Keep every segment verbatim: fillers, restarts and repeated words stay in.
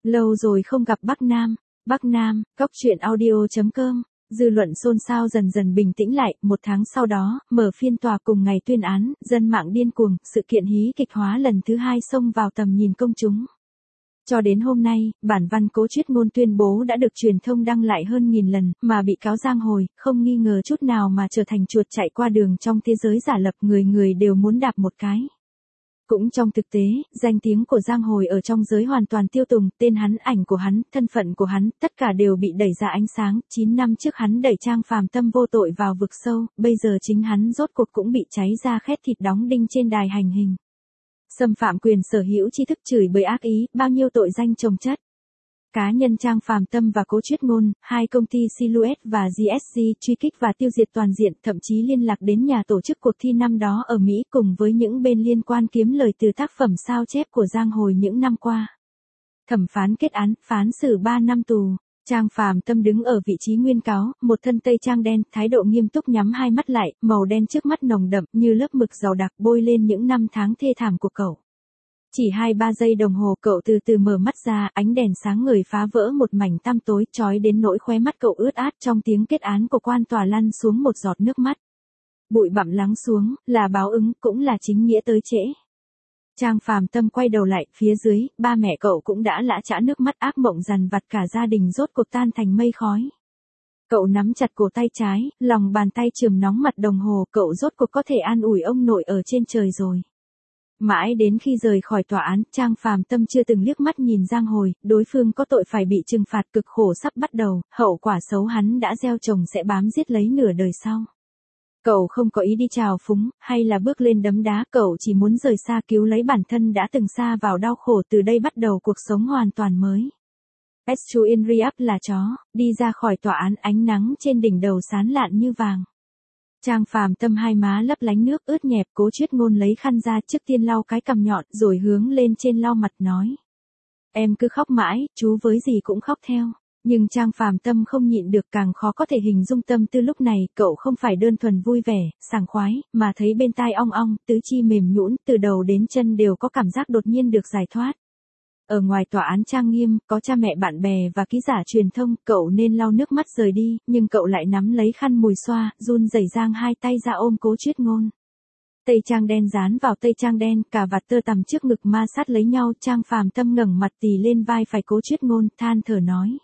Lâu rồi không gặp Bắc Nam. Bắc Nam, Cóc Truyện Audio chấm com. Dư luận xôn xao dần dần bình tĩnh lại, một tháng sau đó, mở phiên tòa cùng ngày tuyên án, dân mạng điên cuồng, sự kiện hí kịch hóa lần thứ hai xông vào tầm nhìn công chúng. Cho đến hôm nay, bản văn Cố Triết Ngôn tuyên bố đã được truyền thông đăng lại hơn nghìn lần, mà bị cáo Giang Hồi, không nghi ngờ chút nào mà trở thành chuột chạy qua đường trong thế giới giả lập, người người đều muốn đạp một cái. Cũng trong thực tế, danh tiếng của Giang Hồi ở trong giới hoàn toàn tiêu tùng, tên hắn, ảnh của hắn, thân phận của hắn, tất cả đều bị đẩy ra ánh sáng. chín năm trước hắn đẩy Trang Phàm Tâm vô tội vào vực sâu, bây giờ chính hắn rốt cuộc cũng bị cháy ra khét thịt đóng đinh trên đài hành hình. Xâm phạm quyền sở hữu tri thức, chửi bới ác ý, bao nhiêu tội danh chồng chất. Cá nhân Trang Phàm Tâm và Cố Triết Ngôn, hai công ty Silhouette và giê ét giê truy kích và tiêu diệt toàn diện, thậm chí liên lạc đến nhà tổ chức cuộc thi năm đó ở Mỹ cùng với những bên liên quan kiếm lời từ tác phẩm sao chép của Giang Hồi những năm qua. Thẩm phán kết án, phán xử ba năm tù. Trang Phàm Tâm đứng ở vị trí nguyên cáo, một thân tây trang đen, thái độ nghiêm túc, nhắm hai mắt lại, màu đen trước mắt nồng đậm như lớp mực dầu đặc bôi lên những năm tháng thê thảm của cậu. Chỉ hai ba giây đồng hồ cậu từ từ mở mắt ra, ánh đèn sáng ngời phá vỡ một mảnh tăm tối, chói đến nỗi khóe mắt cậu ướt át. Trong tiếng kết án của quan tòa lăn xuống một giọt nước mắt. Bụi bặm lắng xuống, là báo ứng, cũng là chính nghĩa tới trễ. Trang Phàm Tâm quay đầu lại, phía dưới, ba mẹ cậu cũng đã lã chã nước mắt, ác mộng dằn vặt cả gia đình rốt cuộc tan thành mây khói. Cậu nắm chặt cổ tay trái, lòng bàn tay chườm nóng mặt đồng hồ, cậu rốt cuộc có thể an ủi ông nội ở trên trời rồi. Mãi đến khi rời khỏi tòa án, Trang Phàm Tâm chưa từng liếc mắt nhìn Giang Hồi, đối phương có tội phải bị trừng phạt, cực khổ sắp bắt đầu, hậu quả xấu hắn đã gieo trồng sẽ bám giết lấy nửa đời sau. Cậu không có ý đi trào phúng, hay là bước lên đấm đá, cậu chỉ muốn rời xa, cứu lấy bản thân đã từng sa vào đau khổ, từ đây bắt đầu cuộc sống hoàn toàn mới. Estu Inriap là chó, đi ra khỏi tòa án, ánh nắng trên đỉnh đầu sáng lạn như vàng. Trang Phàm Tâm hai má lấp lánh nước ướt nhẹp, Cố Triết Ngôn lấy khăn ra, trước tiên lau cái cằm nhọn, rồi hướng lên trên lau mặt nói. Em cứ khóc mãi, chú với gì cũng khóc theo. Nhưng Trang Phàm Tâm không nhịn được, càng khó có thể hình dung tâm tư lúc này, cậu không phải đơn thuần vui vẻ, sảng khoái, mà thấy bên tai ong ong, tứ chi mềm nhũn, từ đầu đến chân đều có cảm giác đột nhiên được giải thoát. Ở ngoài tòa án trang nghiêm, có cha mẹ, bạn bè và ký giả truyền thông, cậu nên lau nước mắt rời đi, nhưng cậu lại nắm lấy khăn mùi xoa, run rẩy giang hai tay ra ôm Cố Triết Ngôn. Tây trang đen dán vào tây trang đen, cà vạt tơ tằm trước ngực ma sát lấy nhau. Trang Phàm Tâm ngẩng mặt tì lên vai phải Cố Triết Ngôn, than thở nói.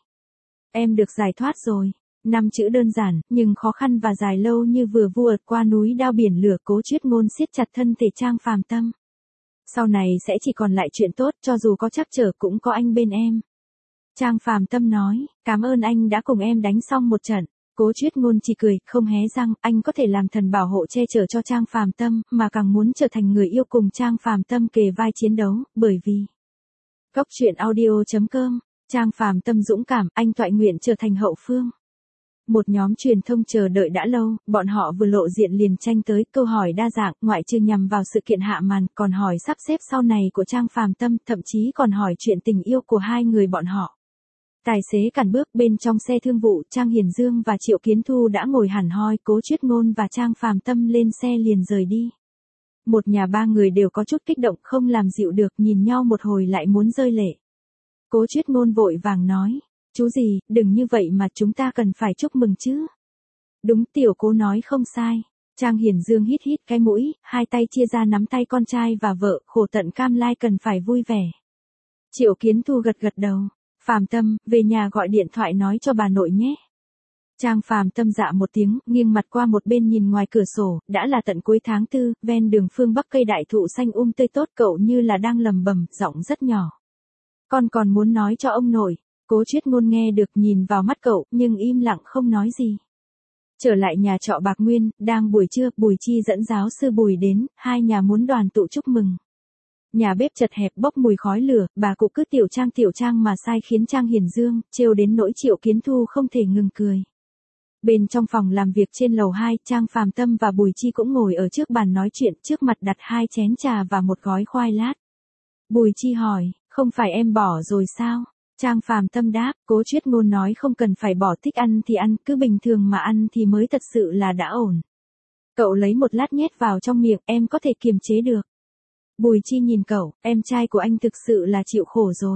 Em được giải thoát rồi. Năm chữ đơn giản, nhưng khó khăn và dài lâu như vừa vượt qua núi đao biển lửa. Cố Triết Ngôn siết chặt thân thể Trang Phàm Tâm. Sau này sẽ chỉ còn lại chuyện tốt, cho dù có trắc trở cũng có anh bên em. Trang Phàm Tâm nói, cảm ơn anh đã cùng em đánh xong một trận. Cố Triết Ngôn chỉ cười, không hé răng, anh có thể làm thần bảo hộ che chở cho Trang Phàm Tâm, mà càng muốn trở thành người yêu cùng Trang Phàm Tâm kề vai chiến đấu, bởi vì... Cóc Truyện Audio chấm com. Trang Phàm Tâm dũng cảm, anh toại nguyện trở thành hậu phương. Một nhóm truyền thông chờ đợi đã lâu, bọn họ vừa lộ diện liền tranh tới, câu hỏi đa dạng, ngoại trừ nhằm vào sự kiện hạ màn, còn hỏi sắp xếp sau này của Trang Phàm Tâm, thậm chí còn hỏi chuyện tình yêu của hai người bọn họ. Tài xế cản bước, bên trong xe thương vụ, Trang Hiền Dương và Triệu Kiến Thu đã ngồi hẳn hoi, Cố Triết Ngôn và Trang Phàm Tâm lên xe liền rời đi. Một nhà ba người đều có chút kích động, không làm dịu được, nhìn nhau một hồi lại muốn rơi lệ. Cố Triết Ngôn vội vàng nói, chú gì, đừng như vậy mà, chúng ta cần phải chúc mừng chứ. Đúng, tiểu Cố nói không sai. Trang Hiền Dương hít hít cái mũi, hai tay chia ra nắm tay con trai và vợ, khổ tận cam lai cần phải vui vẻ. Triệu Kiến Thu gật gật đầu, Phàm Tâm, về nhà gọi điện thoại nói cho bà nội nhé. Trang Phàm Tâm dạ một tiếng, nghiêng mặt qua một bên nhìn ngoài cửa sổ, đã là tận cuối tháng tư, ven đường phương Bắc cây đại thụ xanh um tươi tốt, cậu như là đang lầm bầm, giọng rất nhỏ. Con còn muốn nói cho ông nội. Cố Triết Ngôn nghe được, nhìn vào mắt cậu, nhưng im lặng không nói gì. Trở lại nhà trọ Bạc Nguyên, đang buổi trưa, Bùi Chi dẫn giáo sư Bùi đến, hai nhà muốn đoàn tụ chúc mừng. Nhà bếp chật hẹp bốc mùi khói lửa, bà cụ cứ tiểu Trang tiểu Trang mà sai khiến Trang Hiền Dương, trêu đến nỗi Triệu Kiến Thu không thể ngừng cười. Bên trong phòng làm việc trên lầu hai, Trang Phàm Tâm và Bùi Chi cũng ngồi ở trước bàn nói chuyện, trước mặt đặt hai chén trà và một gói khoai lát. Bùi Chi hỏi, không phải em bỏ rồi sao? Trang Phàm Tâm đáp, Cố Triết Ngôn nói không cần phải bỏ, thích ăn thì ăn, cứ bình thường mà ăn thì mới thật sự là đã ổn. Cậu lấy một lát nhét vào trong miệng, em có thể kiềm chế được. Bùi Chi nhìn cậu, em trai của anh thực sự là chịu khổ rồi.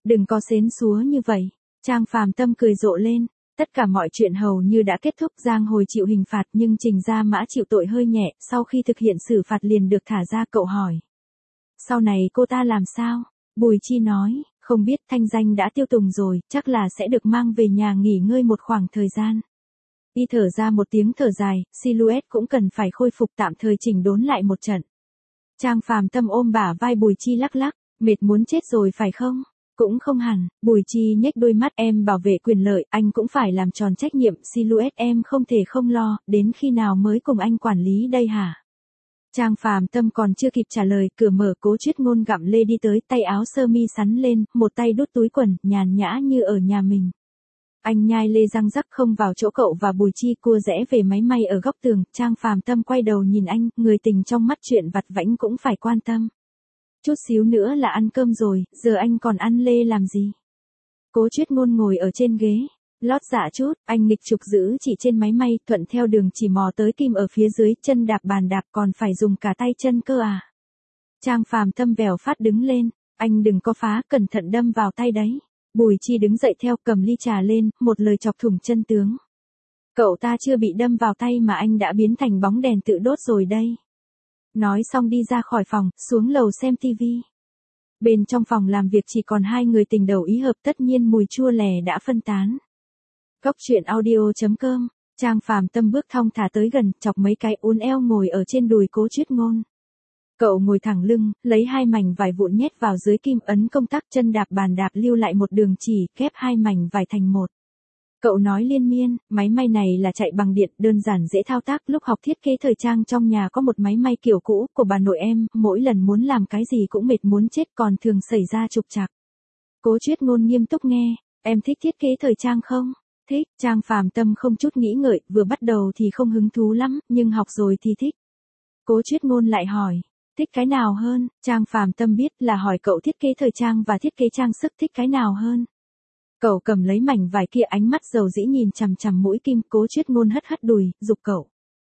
Đừng có xến xúa như vậy. Trang Phàm Tâm cười rộ lên. Tất cả mọi chuyện hầu như đã kết thúc. Giang Hồi chịu hình phạt nhưng Trình Gia Mã chịu tội hơi nhẹ. Sau khi thực hiện xử phạt liền được thả ra. Cậu hỏi. Sau này cô ta làm sao? Bùi Chi nói. Không biết, thanh danh đã tiêu tùng rồi, chắc là sẽ được mang về nhà nghỉ ngơi một khoảng thời gian. Y thở ra một tiếng thở dài, Silhouette cũng cần phải khôi phục, tạm thời chỉnh đốn lại một trận. Trang Phàm Tâm ôm bả vai Bùi Chi lắc lắc, mệt muốn chết rồi phải không? Cũng không hẳn. Bùi Chi nhếch đôi mắt. Em bảo vệ quyền lợi, anh cũng phải làm tròn trách nhiệm. Silhouette em không thể không lo, đến khi nào mới cùng anh quản lý đây hả? Trang Phàm Tâm còn chưa kịp trả lời, cửa mở. Cố Chuyết Ngôn gặm lê đi tới, tay áo sơ mi sắn lên, một tay đút túi quần, nhàn nhã như ở nhà mình. Anh nhai lê răng rắc không vào chỗ cậu và Bùi Chi cua rẽ về máy may ở góc tường. Trang Phàm Tâm quay đầu nhìn anh, người tình trong mắt chuyện vặt vãnh cũng phải quan tâm. Chút xíu nữa là ăn cơm rồi, giờ anh còn ăn lê làm gì? Cố Chuyết Ngôn ngồi ở trên ghế. Lót dạ chút, anh nghịch trục giữ chỉ trên máy may, thuận theo đường chỉ mò tới kim ở phía dưới, chân đạp bàn đạp còn phải dùng cả tay chân cơ à. Trang Phàm Tâm vèo phát đứng lên, anh đừng có phá, cẩn thận đâm vào tay đấy. Bùi Chi đứng dậy theo, cầm ly trà lên, một lời chọc thủng chân tướng. Cậu ta chưa bị đâm vào tay mà anh đã biến thành bóng đèn tự đốt rồi đây. Nói xong đi ra khỏi phòng, xuống lầu xem tivi. Bên trong phòng làm việc chỉ còn hai người tình đầu ý hợp, tất nhiên mùi chua lè đã phân tán. Cốc truyện audio chấm com, Trang Phàm Tâm bước thong thả tới gần, chọc mấy cái uốn eo ngồi ở trên đùi Cố Chuyết Ngôn. Cậu ngồi thẳng lưng, lấy hai mảnh vải vụn nhét vào dưới kim, ấn công tắc, chân đạp bàn đạp lưu lại một đường chỉ, ghép hai mảnh vải thành một. Cậu nói liên miên, máy may này là chạy bằng điện, đơn giản dễ thao tác. Lúc học thiết kế thời trang trong nhà có một máy may kiểu cũ của bà nội em, mỗi lần muốn làm cái gì cũng mệt muốn chết, còn thường xảy ra trục trặc. Cố Chuyết Ngôn nghiêm túc nghe, em thích thiết kế thời trang không? Thích. Trang Phàm Tâm không chút nghĩ ngợi, vừa bắt đầu thì không hứng thú lắm, nhưng học rồi thì thích. Cố Chuyết Ngôn lại hỏi, thích cái nào hơn? Trang Phàm Tâm biết là hỏi cậu thiết kế thời trang và thiết kế trang sức thích cái nào hơn. Cậu cầm lấy mảnh vải kia, ánh mắt dầu dĩ nhìn chằm chằm mũi kim. Cố Chuyết Ngôn hất hất đùi, giục cậu.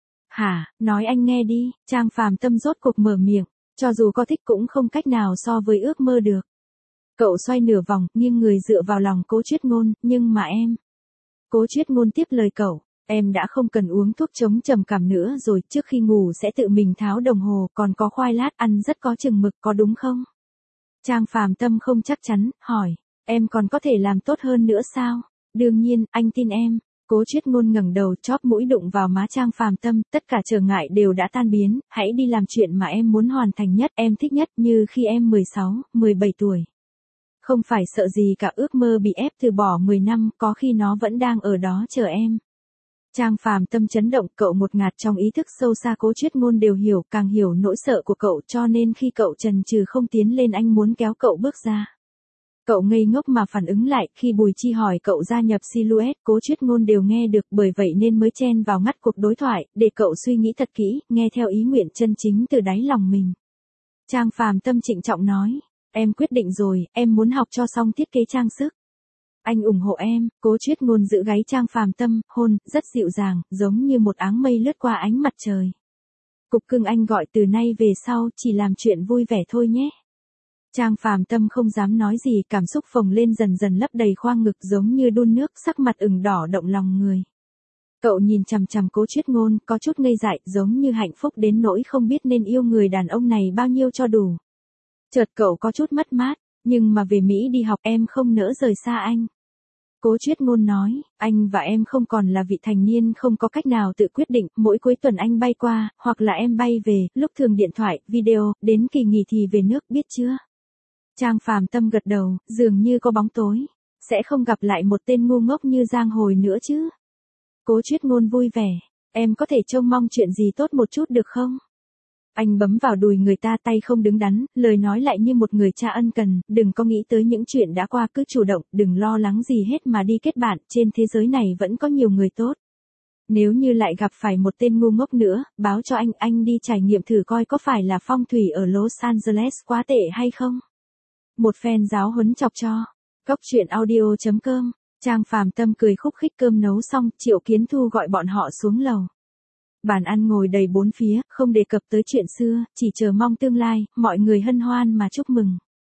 Hả, nói anh nghe đi. Trang Phàm Tâm rốt cuộc mở miệng, cho dù có thích cũng không cách nào so với ước mơ được. Cậu xoay nửa vòng, nghiêng người dựa vào lòng Cố Chuyết Ngôn, nhưng mà em. Cố Chuyết Ngôn tiếp lời cậu, em đã không cần uống thuốc chống trầm cảm nữa rồi, trước khi ngủ sẽ tự mình tháo đồng hồ, còn có khoai lát ăn rất có chừng mực, có đúng không? Trang Phàm Tâm không chắc chắn, hỏi, em còn có thể làm tốt hơn nữa sao? Đương nhiên, anh tin em. Cố Chuyết Ngôn ngẩng đầu, chóp mũi đụng vào má Trang Phàm Tâm, tất cả trở ngại đều đã tan biến, hãy đi làm chuyện mà em muốn hoàn thành nhất, em thích nhất, như khi em mười sáu, mười bảy tuổi. Không phải sợ gì cả, ước mơ bị ép từ bỏ mười năm, có khi nó vẫn đang ở đó chờ em. Trang Phàm Tâm chấn động, cậu một ngạt trong ý thức sâu xa. Cố Chuyết Ngôn đều hiểu, càng hiểu nỗi sợ của cậu, cho nên khi cậu chần chừ không tiến lên, anh muốn kéo cậu bước ra. Cậu ngây ngốc mà phản ứng lại, khi Bùi Chi hỏi cậu gia nhập Silhouette, Cố Chuyết Ngôn đều nghe được, bởi vậy nên mới chen vào ngắt cuộc đối thoại, để cậu suy nghĩ thật kỹ, nghe theo ý nguyện chân chính từ đáy lòng mình. Trang Phàm Tâm trịnh trọng nói, em quyết định rồi, em muốn học cho xong thiết kế trang sức. Anh ủng hộ em. Cố Chuyết Ngôn giữ gáy Trang Phàm Tâm, hôn, rất dịu dàng, giống như một áng mây lướt qua ánh mặt trời. Cục cưng, anh gọi từ nay về sau, chỉ làm chuyện vui vẻ thôi nhé. Trang Phàm Tâm không dám nói gì, cảm xúc phồng lên dần dần lấp đầy khoang ngực giống như đun nước, sắc mặt ửng đỏ động lòng người. Cậu nhìn chằm chằm Cố Chuyết Ngôn, có chút ngây dại, giống như hạnh phúc đến nỗi không biết nên yêu người đàn ông này bao nhiêu cho đủ. Chợt cậu có chút mất mát, nhưng mà về Mỹ đi học em không nỡ rời xa anh. Cố Chuyết Ngôn nói, anh và em không còn là vị thành niên không có cách nào tự quyết định, mỗi cuối tuần anh bay qua, hoặc là em bay về, lúc thường điện thoại, video, đến kỳ nghỉ thì về nước, biết chưa? Trang Phàm Tâm gật đầu, dường như có bóng tối. Sẽ không gặp lại một tên ngu ngốc như Giang Hồi nữa chứ? Cố Chuyết Ngôn vui vẻ, em có thể trông mong chuyện gì tốt một chút được không? Anh bấm vào đùi người ta, tay không đứng đắn, lời nói lại như một người cha ân cần, đừng có nghĩ tới những chuyện đã qua, cứ chủ động, đừng lo lắng gì hết mà đi kết bạn, trên thế giới này vẫn có nhiều người tốt. Nếu như lại gặp phải một tên ngu ngốc nữa, báo cho anh, anh đi trải nghiệm thử coi có phải là phong thủy ở Los Angeles quá tệ hay không. Một phen giáo huấn chọc cho. Cốc truyện audio chấm com, Trang Phàm Tâm cười khúc khích. Cơm nấu xong, Triệu Kiến Thu gọi bọn họ xuống lầu. Bàn ăn ngồi đầy bốn phía, không đề cập tới chuyện xưa, chỉ chờ mong tương lai, mọi người hân hoan mà chúc mừng.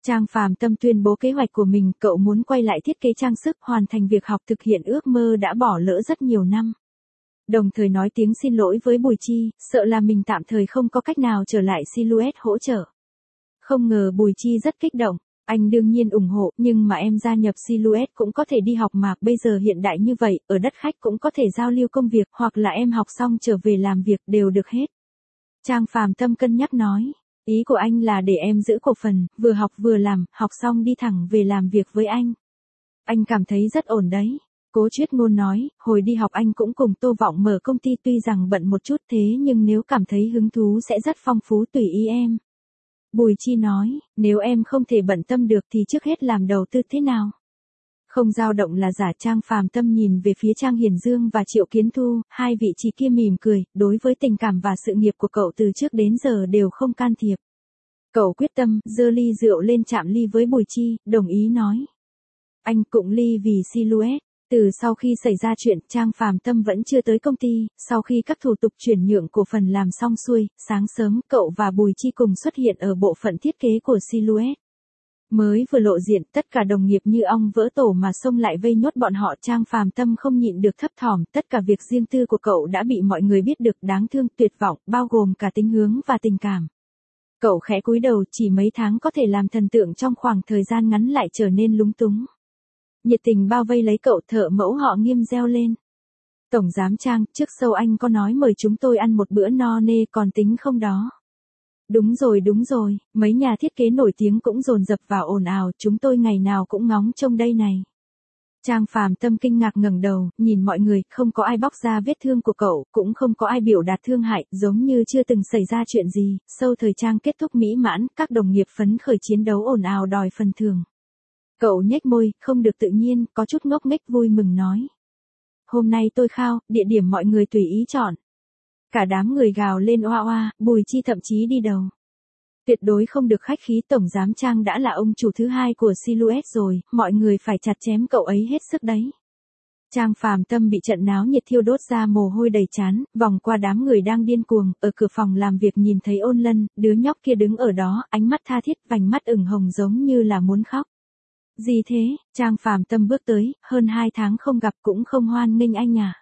Trang Phàm Tâm tuyên bố kế hoạch của mình, cậu muốn quay lại thiết kế trang sức, hoàn thành việc học, thực hiện ước mơ đã bỏ lỡ rất nhiều năm. Đồng thời nói tiếng xin lỗi với Bùi Chi, sợ là mình tạm thời không có cách nào trở lại Silhouette hỗ trợ. Không ngờ Bùi Chi rất kích động, anh đương nhiên ủng hộ, nhưng mà em gia nhập Silhouette cũng có thể đi học mà, bây giờ hiện đại như vậy, ở đất khách cũng có thể giao lưu công việc, hoặc là em học xong trở về làm việc đều được hết. Trang Phàm Tâm cân nhắc nói, ý của anh là để em giữ cổ phần, vừa học vừa làm, học xong đi thẳng về làm việc với anh. Anh cảm thấy rất ổn đấy. Cố Chuyết Ngôn nói, hồi đi học anh cũng cùng Tô Vọng mở công ty, tuy rằng bận một chút thế nhưng nếu cảm thấy hứng thú sẽ rất phong phú, tùy ý em. Bùi Chi nói, nếu em không thể bận tâm được thì trước hết làm đầu tư thế nào? Không dao động là giả. Trang Phàm Tâm nhìn về phía Trang Hiền Dương và Triệu Kiến Thu, hai vị trí kia mỉm cười, đối với tình cảm và sự nghiệp của cậu từ trước đến giờ đều không can thiệp. Cậu quyết tâm, giơ ly rượu lên chạm ly với Bùi Chi, đồng ý nói. Anh cũng ly vì Silhouette. Từ sau khi xảy ra chuyện, Trang Phàm Tâm vẫn chưa tới công ty, sau khi các thủ tục chuyển nhượng cổ phần làm xong xuôi, sáng sớm, cậu và Bùi Chi cùng xuất hiện ở bộ phận thiết kế của Silhouette. Mới vừa lộ diện, tất cả đồng nghiệp như ong vỡ tổ mà xông lại vây nhốt bọn họ. Trang Phàm Tâm không nhịn được thấp thỏm, tất cả việc riêng tư của cậu đã bị mọi người biết được, đáng thương, tuyệt vọng, bao gồm cả tính hướng và tình cảm. Cậu khẽ cúi đầu, chỉ mấy tháng có thể làm thần tượng, trong khoảng thời gian ngắn lại trở nên lúng túng. Nhiệt tình bao vây lấy cậu, thợ mẫu họ Nghiêm reo lên. Tổng giám Trang, trước show anh có nói mời chúng tôi ăn một bữa no nê, còn tính không đó? Đúng rồi đúng rồi, mấy nhà thiết kế nổi tiếng cũng dồn dập vào ồn ào, chúng tôi ngày nào cũng ngóng trông đây này. Trang Phàm Tâm kinh ngạc ngẩng đầu, nhìn mọi người, không có ai bóc ra vết thương của cậu, cũng không có ai biểu đạt thương hại, giống như chưa từng xảy ra chuyện gì. Show thời trang kết thúc mỹ mãn, các đồng nghiệp phấn khởi chiến đấu ồn ào đòi phần thưởng. Cậu nhếch môi, không được tự nhiên, có chút ngốc nghếch vui mừng nói. Hôm nay tôi khao, địa điểm mọi người tùy ý chọn. Cả đám người gào lên oa oa, Bùi Chi thậm chí đi đầu. Tuyệt đối không được khách khí, tổng giám Trang đã là ông chủ thứ hai của Silhouette rồi, mọi người phải chặt chém cậu ấy hết sức đấy. Trang Phàm Tâm bị trận náo nhiệt thiêu đốt ra mồ hôi đầy trán, vòng qua đám người đang điên cuồng, ở cửa phòng làm việc nhìn thấy Ôn Lân, đứa nhóc kia đứng ở đó, ánh mắt tha thiết, vành mắt ửng hồng giống như là muốn khóc. Gì thế? Trang Phàm Tâm bước tới, hơn hai tháng không gặp cũng không hoan nghênh anh à.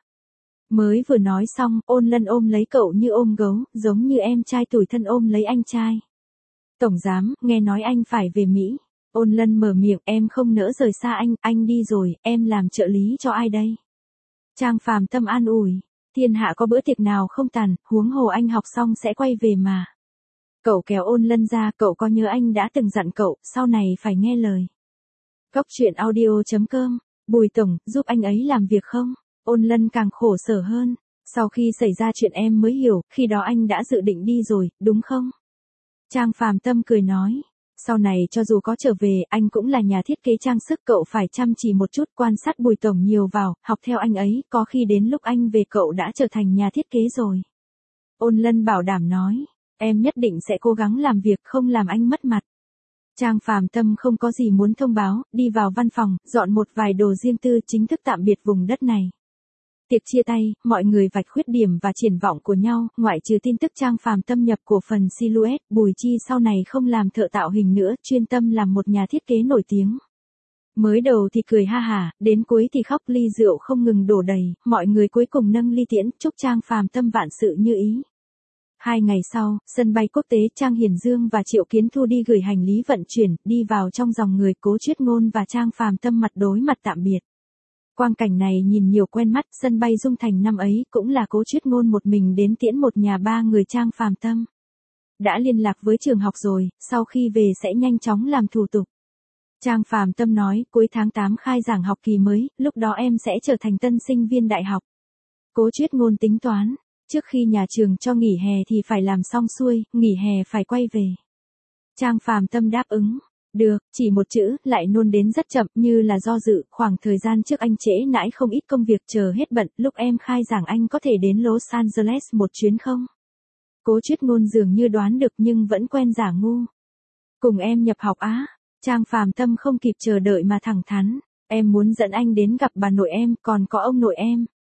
Mới vừa nói xong, Ôn Lân ôm lấy cậu như ôm gấu, giống như em trai tủi thân ôm lấy anh trai. Tổng giám, nghe nói anh phải về Mỹ. Ôn Lân mở miệng, em không nỡ rời xa anh, anh đi rồi, em làm trợ lý cho ai đây? Trang Phàm Tâm an ủi, thiên hạ có bữa tiệc nào không tàn, huống hồ anh học xong sẽ quay về mà. Cậu kéo Ôn Lân ra, cậu có nhớ anh đã từng dặn cậu, sau này phải nghe lời. Cóc truyện audio chấm com, Bùi Tổng, giúp anh ấy làm việc không? Ôn Lân càng khổ sở hơn. Sau khi xảy ra chuyện em mới hiểu, khi đó anh đã dự định đi rồi, đúng không? Trang Phàm Tâm cười nói. Sau này cho dù có trở về, anh cũng là nhà thiết kế trang sức, cậu phải chăm chỉ một chút, quan sát Bùi Tổng nhiều vào, học theo anh ấy, có khi đến lúc anh về cậu đã trở thành nhà thiết kế rồi. Ôn Lân bảo đảm nói. Em nhất định sẽ cố gắng làm việc, không làm anh mất mặt. Trang Phàm Tâm không có gì muốn thông báo, đi vào văn phòng, dọn một vài đồ riêng tư, chính thức tạm biệt vùng đất này. Tiệc chia tay, mọi người vạch khuyết điểm và triển vọng của nhau, ngoại trừ tin tức Trang Phàm Tâm nhập cổ phần Silhouette, Bùi Chi sau này không làm thợ tạo hình nữa, chuyên tâm làm một nhà thiết kế nổi tiếng. Mới đầu thì cười ha hả, đến cuối thì khóc, ly rượu không ngừng đổ đầy, mọi người cuối cùng nâng ly tiễn, chúc Trang Phàm Tâm vạn sự như ý. Hai ngày sau, sân bay quốc tế, Trang Hiền Dương và Triệu Kiến Thu đi gửi hành lý vận chuyển, đi vào trong dòng người, Cố Chuyết Ngôn và Trang Phàm Tâm mặt đối mặt tạm biệt. Quang cảnh này nhìn nhiều quen mắt, sân bay Dung Thành năm ấy, cũng là Cố Chuyết Ngôn một mình đến tiễn một nhà ba người Trang Phàm Tâm. Đã liên lạc với trường học rồi, sau khi về sẽ nhanh chóng làm thủ tục. Trang Phàm Tâm nói, cuối tháng tám khai giảng học kỳ mới, lúc đó em sẽ trở thành tân sinh viên đại học. Cố Chuyết Ngôn tính toán. Trước khi nhà trường cho nghỉ hè thì phải làm xong xuôi, nghỉ hè phải quay về. Trang Phàm Tâm đáp ứng. Được, chỉ một chữ, lại nôn đến rất chậm, như là do dự, khoảng thời gian trước anh trễ nãi không ít công việc, chờ hết bận, lúc em khai giảng anh có thể đến Los Angeles một chuyến không? Cố Chuyết Ngôn dường như đoán được nhưng vẫn quen giả ngu. Cùng em nhập học á? Trang Phàm Tâm không kịp chờ đợi mà thẳng thắn, em muốn dẫn anh đến gặp bà nội em, còn có ông nội em.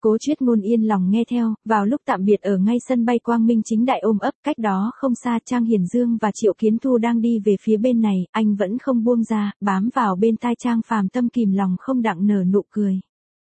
Cố Chuyết Ngôn yên lòng nghe theo, vào lúc tạm biệt ở ngay sân bay Quang Minh chính đại ôm ấp, cách đó không xa Trang Hiền Dương và Triệu Kiến Thu đang đi về phía bên này, anh vẫn không buông ra, bám vào bên tai Trang Phàm Tâm kìm lòng không đặng nở nụ cười.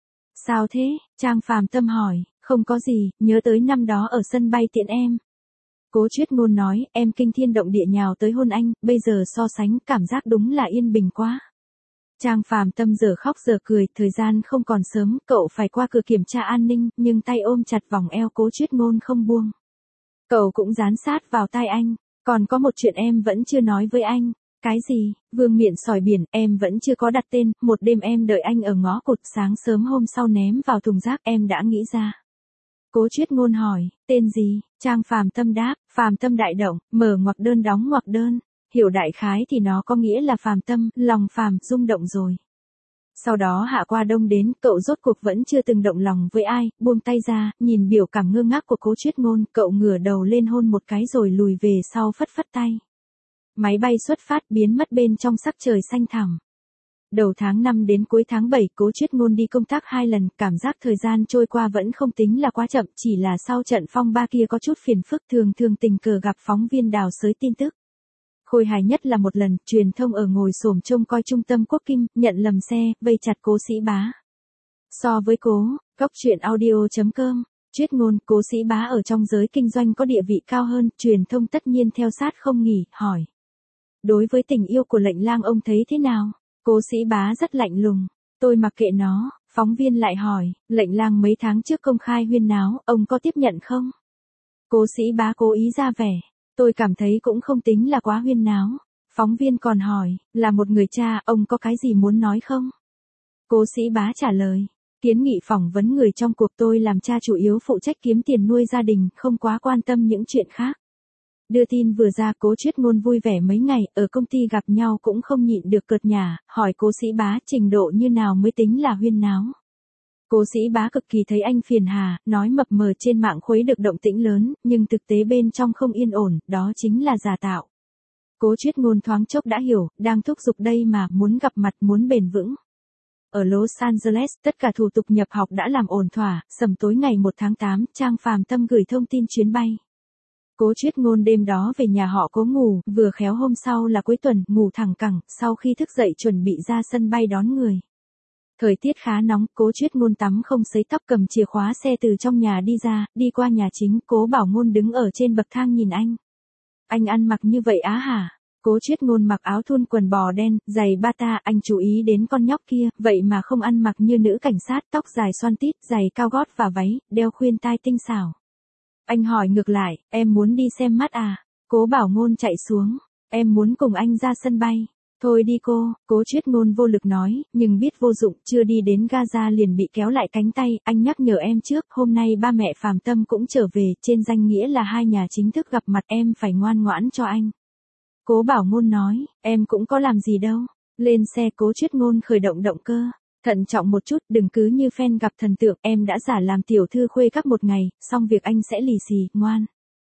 Sao thế? Trang Phàm Tâm hỏi, không có gì, nhớ tới năm đó ở sân bay tiễn em. Cố Chuyết Ngôn nói, em kinh thiên động địa nhào tới hôn anh, bây giờ so sánh cảm giác đúng là yên bình quá. Trang Phàm Tâm giờ khóc giờ cười, thời gian không còn sớm, cậu phải qua cửa kiểm tra an ninh, nhưng tay ôm chặt vòng eo Cố Chuyết Ngôn không buông. Cậu cũng dán sát vào tai anh, còn có một chuyện em vẫn chưa nói với anh. Cái gì? Vương miện sỏi biển, em vẫn chưa có đặt tên, một đêm em đợi anh ở ngõ cụt, sáng sớm hôm sau ném vào thùng rác, em đã nghĩ ra. Cố Chuyết Ngôn hỏi, tên gì? Trang Phàm Tâm đáp, Phàm Tâm đại động, mở ngoặc đơn đóng ngoặc đơn. Hiểu đại khái thì nó có nghĩa là Phàm Tâm, lòng Phàm rung động rồi. Sau đó hạ qua đông đến, cậu rốt cuộc vẫn chưa từng động lòng với ai, buông tay ra, nhìn biểu cảm ngơ ngác của Cố Chuyết Ngôn, cậu ngửa đầu lên hôn một cái rồi lùi về sau phất phất tay. Máy bay xuất phát biến mất bên trong sắc trời xanh thẳm. Đầu tháng năm đến cuối tháng bảy, Cố Chuyết Ngôn đi công tác hai lần, cảm giác thời gian trôi qua vẫn không tính là quá chậm, chỉ là sau trận phong ba kia có chút phiền phức, thường thường tình cờ gặp phóng viên đào xới tin tức. Khôi hài nhất là một lần, truyền thông ở ngồi xổm trông coi trung tâm Quốc Kim, nhận lầm xe, vây chặt Cố Sĩ Bá. So với Cố, góc truyện audio chấm com, Chuyết Ngôn, Cố Sĩ Bá ở trong giới kinh doanh có địa vị cao hơn, truyền thông tất nhiên theo sát không nghỉ, hỏi. Đối với tình yêu của Lệnh Lang ông thấy thế nào? Cố Sĩ Bá rất lạnh lùng, tôi mặc kệ nó, phóng viên lại hỏi, Lệnh Lang mấy tháng trước công khai huyên náo, ông có tiếp nhận không? Cố Sĩ Bá cố ý ra vẻ, tôi cảm thấy cũng không tính là quá huyên náo. Phóng viên còn hỏi, là một người cha, ông có cái gì muốn nói không? Cố Sĩ Bá trả lời, kiến nghị phỏng vấn người trong cuộc, tôi làm cha chủ yếu phụ trách kiếm tiền nuôi gia đình, không quá quan tâm những chuyện khác. Đưa tin vừa ra, Cố Chuyết Ngôn vui vẻ mấy ngày, ở công ty gặp nhau cũng không nhịn được cợt nhả, hỏi Cố Sĩ Bá trình độ như nào mới tính là huyên náo. Cố Sĩ Bá cực kỳ thấy anh phiền hà, nói mập mờ trên mạng khuấy được động tĩnh lớn, nhưng thực tế bên trong không yên ổn, đó chính là giả tạo. Cố Chuyết Ngôn thoáng chốc đã hiểu, đang thúc giục đây mà, muốn gặp mặt, muốn bền vững. Ở Los Angeles, tất cả thủ tục nhập học đã làm ổn thỏa, sầm tối ngày một tháng tám, Trang Phàm Tâm gửi thông tin chuyến bay. Cố Chuyết Ngôn đêm đó về nhà họ Cố ngủ, vừa khéo hôm sau là cuối tuần, ngủ thẳng cẳng, sau khi thức dậy chuẩn bị ra sân bay đón người. Thời tiết khá nóng, Cố Chuyết Ngôn tắm không sấy tóc, cầm chìa khóa xe từ trong nhà đi ra, đi qua nhà chính, Cố Bảo Ngôn đứng ở trên bậc thang nhìn anh. Anh ăn mặc như vậy á hả? Cố Chuyết Ngôn mặc áo thun quần bò đen, giày bata, anh chú ý đến con nhóc kia, vậy mà không ăn mặc như nữ cảnh sát, tóc dài xoăn tít, giày cao gót và váy, đeo khuyên tai tinh xảo. Anh hỏi ngược lại, em muốn đi xem mắt à? Cố Bảo Ngôn chạy xuống, em muốn cùng anh ra sân bay. Thôi đi cô, Cố Chuyết Ngôn vô lực nói, nhưng biết vô dụng, chưa đi đến Gaza liền bị kéo lại cánh tay, anh nhắc nhở em trước, hôm nay ba mẹ Phàm Tâm cũng trở về, trên danh nghĩa là hai nhà chính thức gặp mặt, em phải ngoan ngoãn cho anh. Cố Bảo Ngôn nói, em cũng có làm gì đâu. Lên xe, Cố Chuyết Ngôn khởi động động cơ. Thận trọng một chút, đừng cứ như fan gặp thần tượng, em đã giả làm tiểu thư khuê các một ngày, xong việc anh sẽ lì xì, ngoan.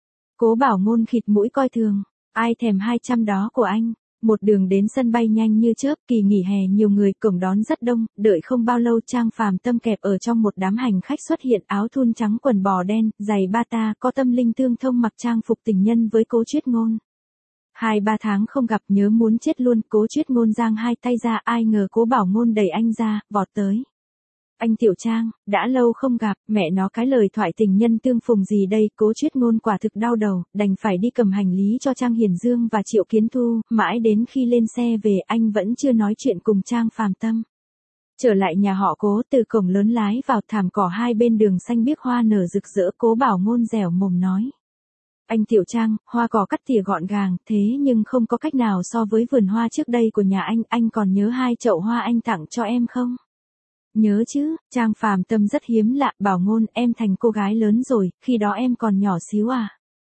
Cố Bảo Ngôn khịt mũi coi thường, ai thèm hai trăm đó của anh. Một đường đến sân bay nhanh như chớp, kỳ nghỉ hè nhiều người, cổng đón rất đông, đợi không bao lâu Trang Phàm Tâm kẹp ở trong một đám hành khách xuất hiện, áo thun trắng quần bò đen, giày bata, có tâm linh tương thông, mặc trang phục tình nhân với Cố Chuyết Ngôn. Hai ba tháng không gặp, nhớ muốn chết luôn, Cố Chuyết Ngôn giang hai tay ra, ai ngờ Cố Bảo Ngôn đẩy anh ra, vọt tới. Anh Tiểu Trang, đã lâu không gặp, mẹ nó cái lời thoại tình nhân tương phùng gì đây, Cố Chuyết Ngôn quả thực đau đầu, đành phải đi cầm hành lý cho Trang Hiền Dương và Triệu Kiến Thu, mãi đến khi lên xe về anh vẫn chưa nói chuyện cùng Trang Phàm Tâm. Trở lại nhà họ Cố, từ cổng lớn lái vào, thảm cỏ hai bên đường xanh biếc hoa nở rực rỡ, Cố Bảo Ngôn dẻo mồm nói. Anh Tiểu Trang, hoa cỏ cắt tỉa gọn gàng, thế nhưng không có cách nào so với vườn hoa trước đây của nhà anh, anh còn nhớ hai chậu hoa anh tặng cho em không? Nhớ chứ, Trang Phàm Tâm rất hiếm lạ, Bảo Ngôn, em thành cô gái lớn rồi, khi đó em còn nhỏ xíu à?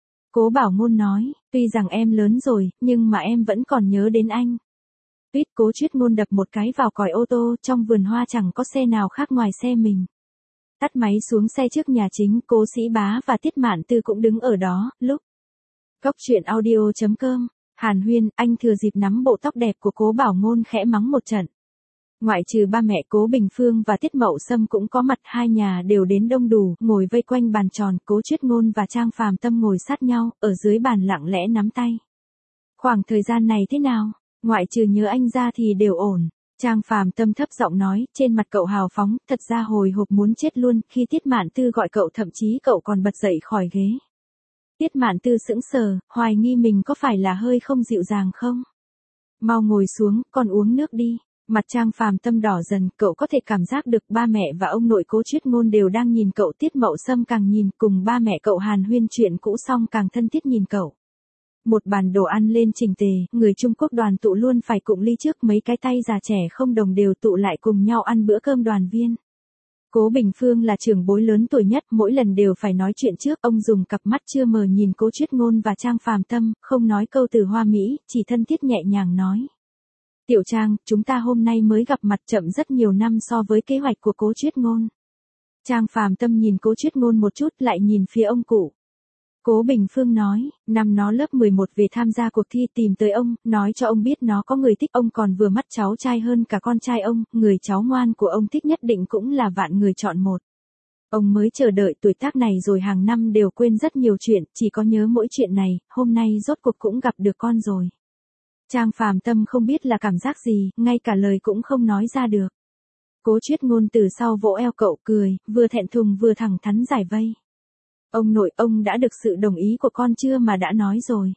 Cố Bảo Ngôn nói, tuy rằng em lớn rồi, nhưng mà em vẫn còn nhớ đến anh. Tuyết. Cố Chuyết Ngôn đập một cái vào còi ô tô, trong vườn hoa chẳng có xe nào khác ngoài xe mình. Tắt máy xuống xe trước nhà chính, Cố Sĩ Bá và Tiết Mạn Tư cũng đứng ở đó, lúc. Góc truyện audio chấm com, Hàn Huyên, anh thừa dịp nắm bộ tóc đẹp của Cố Bảo Ngôn khẽ mắng một trận. Ngoại trừ ba mẹ Cố Bình Phương và Tiết Mậu Sâm cũng có mặt, hai nhà đều đến đông đủ, ngồi vây quanh bàn tròn, Cố Chuyết Ngôn và Trang Phàm Tâm ngồi sát nhau, ở dưới bàn lặng lẽ nắm tay. Khoảng thời gian này thế nào? Ngoại trừ nhớ anh ra thì đều ổn. Trang Phàm Tâm thấp giọng nói, trên mặt cậu hào phóng, thật ra hồi hộp muốn chết luôn, khi Tiết Mạn Tư gọi cậu thậm chí cậu còn bật dậy khỏi ghế. Tiết Mạn Tư sững sờ, hoài nghi mình có phải là hơi không dịu dàng không? Mau ngồi xuống, con uống nước đi. Mặt Trang Phàm Tâm đỏ dần, cậu có thể cảm giác được ba mẹ và ông nội Cố Chuyết Ngôn đều đang nhìn cậu. Tiết Mậu Sâm càng nhìn, cùng ba mẹ cậu hàn huyên chuyện cũ xong càng thân thiết nhìn cậu. Một bàn đồ ăn lên chỉnh tề, người Trung Quốc đoàn tụ luôn phải cụng ly trước, mấy cái tay già trẻ không đồng đều tụ lại cùng nhau ăn bữa cơm đoàn viên. Cố Bình Phương là trưởng bối lớn tuổi nhất, mỗi lần đều phải nói chuyện trước, ông dùng cặp mắt chưa mờ nhìn Cố Chuyết Ngôn và Trang Phàm Tâm, không nói câu từ hoa mỹ, chỉ thân thiết nhẹ nhàng nói. Tiểu Trang, chúng ta hôm nay mới gặp mặt, chậm rất nhiều năm so với kế hoạch của Cố Chuyết Ngôn. Trang Phàm Tâm nhìn Cố Chuyết Ngôn một chút lại nhìn phía ông cụ. Cố Bình Phương nói, năm nó lớp mười một về tham gia cuộc thi tìm tới ông, nói cho ông biết nó có người thích, ông còn vừa mắt cháu trai hơn cả con trai ông, người cháu ngoan của ông thích nhất định cũng là vạn người chọn một. Ông mới chờ đợi tuổi tác này rồi hàng năm đều quên rất nhiều chuyện, chỉ có nhớ mỗi chuyện này, hôm nay rốt cuộc cũng gặp được con rồi. Trang Phàm Tâm không biết là cảm giác gì, ngay cả lời cũng không nói ra được. Cố Chuyết Ngôn từ sau vỗ eo cậu cười, vừa thẹn thùng vừa thẳng thắn giải vây. Ông nội, ông đã được sự đồng ý của con chưa mà đã nói rồi.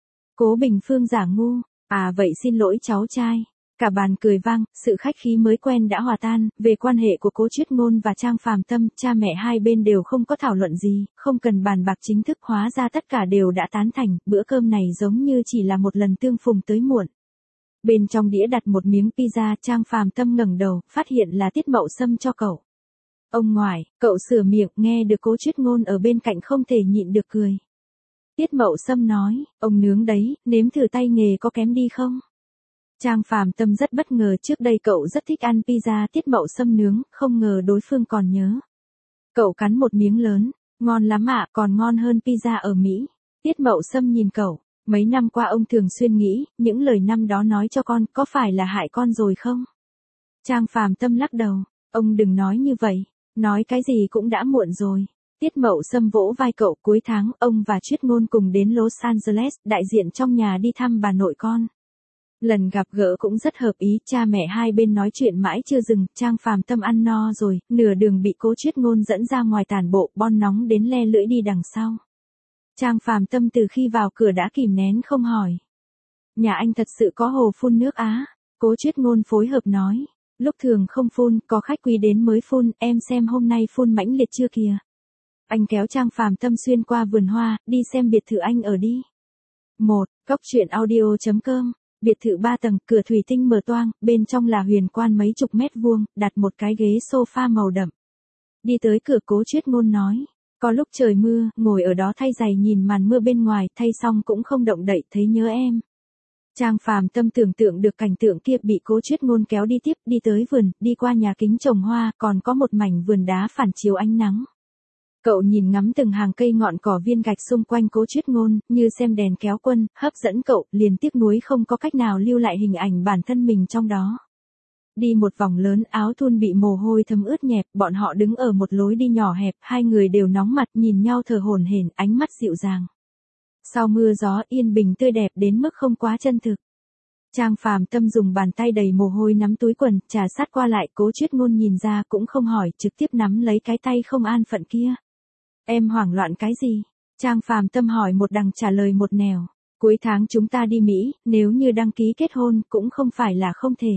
Cố Bình Phương giả ngu, à vậy xin lỗi cháu trai. Cả bàn cười vang, sự khách khí mới quen đã hòa tan. Về quan hệ của Cố Chuyết Ngôn và Trang Phàm Tâm, cha mẹ hai bên đều không có thảo luận gì, không cần bàn bạc chính thức, hóa ra tất cả đều đã tán thành, bữa cơm này giống như chỉ là một lần tương phùng tới muộn. Bên trong đĩa đặt một miếng pizza, Trang Phàm Tâm ngẩng đầu, phát hiện là Tiết Mậu Sâm cho cậu. Ông ngoại, cậu sửa miệng, nghe được Cố Chuyết Ngôn ở bên cạnh không thể nhịn được cười. Tiết Mậu Sâm nói, ông nướng đấy, nếm thử tay nghề có kém đi không? Trang Phàm Tâm rất bất ngờ, trước đây cậu rất thích ăn pizza Tiết Mậu Sâm nướng, không ngờ đối phương còn nhớ. Cậu cắn một miếng lớn, ngon lắm ạ, còn ngon hơn pizza ở Mỹ. Tiết Mậu Sâm nhìn cậu, mấy năm qua ông thường xuyên nghĩ, những lời năm đó nói cho con, có phải là hại con rồi không? Trang Phàm Tâm lắc đầu, ông đừng nói như vậy, nói cái gì cũng đã muộn rồi. Tiết Mậu Sâm vỗ vai cậu, cuối tháng, ông và Chuyết Ngôn cùng đến Los Angeles, đại diện trong nhà đi thăm bà nội con. Lần gặp gỡ cũng rất hợp ý, cha mẹ hai bên nói chuyện mãi chưa dừng, Trang Phàm Tâm ăn no rồi, nửa đường bị Cố Chuyết Ngôn dẫn ra ngoài tản bộ, bon nóng đến le lưỡi đi đằng sau. Trang Phàm Tâm từ khi vào cửa đã kìm nén không hỏi. Nhà anh thật sự có hồ phun nước á? Cố Chuyết Ngôn phối hợp nói. Lúc thường không phun, có khách quý đến mới phun, em xem hôm nay phun mãnh liệt chưa kìa. Anh kéo Trang Phàm Tâm xuyên qua vườn hoa, đi xem biệt thự anh ở đi. một. Cóc truyện audio chấm com. Biệt thự ba tầng, cửa thủy tinh mở toang, bên trong là huyền quan mấy chục mét vuông, đặt một cái ghế sofa màu đậm. Đi tới cửa, Cố Chuyết Ngôn nói. Có lúc trời mưa, ngồi ở đó thay giày nhìn màn mưa bên ngoài, thay xong cũng không động đậy, thấy nhớ em. Trang Phàm Tâm tưởng tượng được cảnh tượng kia, bị Cố Chuyết Ngôn kéo đi tiếp, đi tới vườn, đi qua nhà kính trồng hoa, còn có một mảnh vườn đá phản chiếu ánh nắng. Cậu nhìn ngắm từng hàng cây ngọn cỏ viên gạch xung quanh Cố Chuyết Ngôn, như xem đèn kéo quân, hấp dẫn cậu, liền tiếc nuối không có cách nào lưu lại hình ảnh bản thân mình trong đó. Đi một vòng lớn, áo thun bị mồ hôi thấm ướt nhẹp, bọn họ đứng ở một lối đi nhỏ hẹp, hai người đều nóng mặt, nhìn nhau thở hổn hển, ánh mắt dịu dàng. Sau mưa gió, yên bình tươi đẹp đến mức không quá chân thực. Trang Phàm Tâm dùng bàn tay đầy mồ hôi nắm túi quần, trà sát qua lại, Cố Chuyết Ngôn nhìn ra cũng không hỏi, trực tiếp nắm lấy cái tay không an phận kia. Em hoảng loạn cái gì? Trang Phàm Tâm hỏi một đằng trả lời một nẻo. Cuối tháng chúng ta đi Mỹ, nếu như đăng ký kết hôn, cũng không phải là không thể.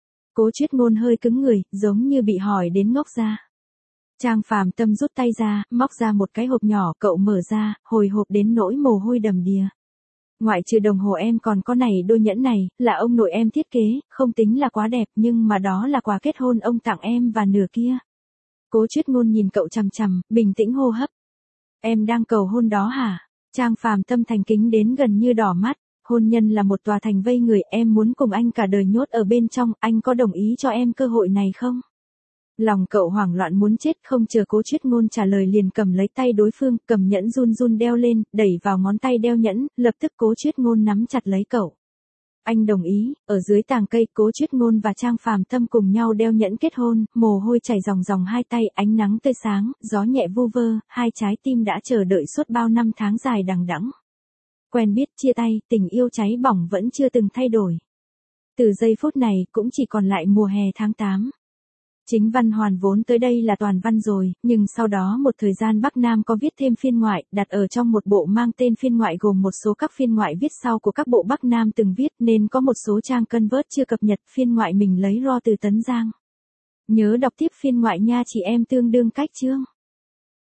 Cố Chuyết Ngôn hơi cứng người, giống như bị hỏi đến ngốc ra. Trang Phàm Tâm rút tay ra, móc ra một cái hộp nhỏ, cậu mở ra, hồi hộp đến nỗi mồ hôi đầm đìa. Ngoại trừ đồng hồ em còn có này đôi nhẫn này, là ông nội em thiết kế, không tính là quá đẹp nhưng mà đó là quà kết hôn ông tặng em và nửa kia. Cố Chuyết Ngôn nhìn cậu chằm chằm, bình tĩnh hô hấp. Em đang cầu hôn đó hả? Trang Phàm Tâm thành kính đến gần như đỏ mắt. Hôn nhân là một tòa thành vây người, em muốn cùng anh cả đời nhốt ở bên trong, anh có đồng ý cho em cơ hội này không? Lòng cậu hoảng loạn muốn chết, không chờ Cố Chuyết Ngôn trả lời liền cầm lấy tay đối phương, cầm nhẫn run run đeo lên, đẩy vào ngón tay đeo nhẫn, lập tức Cố Chuyết Ngôn nắm chặt lấy cậu. Anh đồng ý, ở dưới tàng cây, Cố Chuyết Ngôn và Trang Phàm Tâm cùng nhau đeo nhẫn kết hôn, mồ hôi chảy ròng ròng hai tay, ánh nắng tươi sáng, gió nhẹ vu vơ, hai trái tim đã chờ đợi suốt bao năm tháng dài đằng đẵng. Quen biết, chia tay, tình yêu cháy bỏng vẫn chưa từng thay đổi. Từ giây phút này cũng chỉ còn lại mùa hè tháng tám. Chính văn hoàn vốn tới đây là toàn văn rồi, nhưng sau đó một thời gian Bắc Nam có viết thêm phiên ngoại, đặt ở trong một bộ mang tên phiên ngoại gồm một số các phiên ngoại viết sau của các bộ Bắc Nam từng viết nên có một số trang convert chưa cập nhật phiên ngoại mình lấy raw từ Tấn Giang. Nhớ đọc tiếp phiên ngoại nha chị em tương đương cách chương.